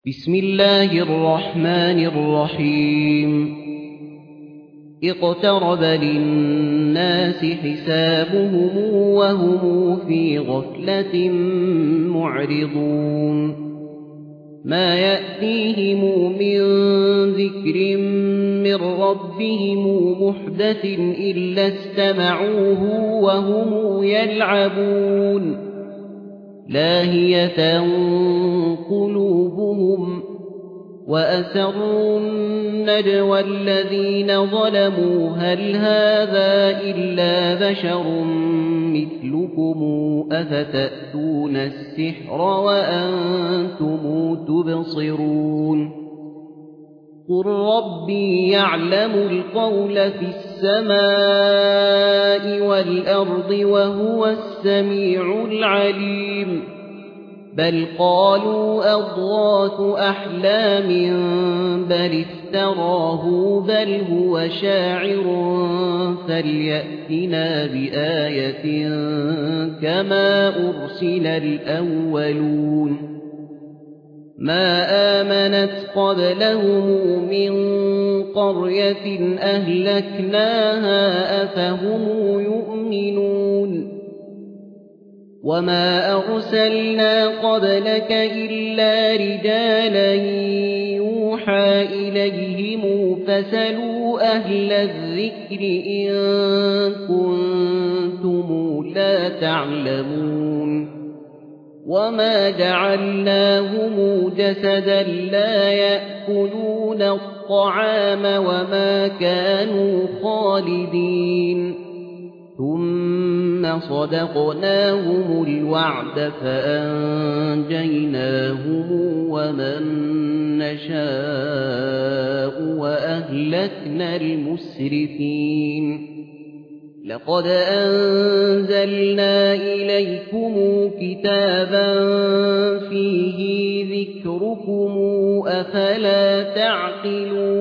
بسم الله الرحمن الرحيم اقترب للناس حسابهم وهم في غفلة معرضون ما يأتيهم من ذكر من ربهم محدث إلا استمعوه وهم يلعبون لاهية قلوبهم وأسروا النجوى الذين ظلموا هل هذا إلا بشر مثلكم أفتأتون السحر وأنتم تبصرون قل ربي يعلم القول في السماء والأرض وهو السميع العليم بل قالوا أضغاث أحلام بل افتراه بل هو شاعر فليأتنا بآية كما أرسل الأولون ما آمنت قبلهم من قرية أهلكناها أفهم يؤمنون وما أرسلنا قبلك إلا رجالا يوحى إليهم فسلوا أهل الذكر إن كنتم لا تعلمون وما جعلناهم جسدا لا يأكلون الطعام وما كانوا خالدين ثم صدقناهم الوعد فأنجيناهم ومن نشاء وأهلكنا المسرفين لقد أنزلنا إليكم كتابا فيه ذكركم أفلا تعقلون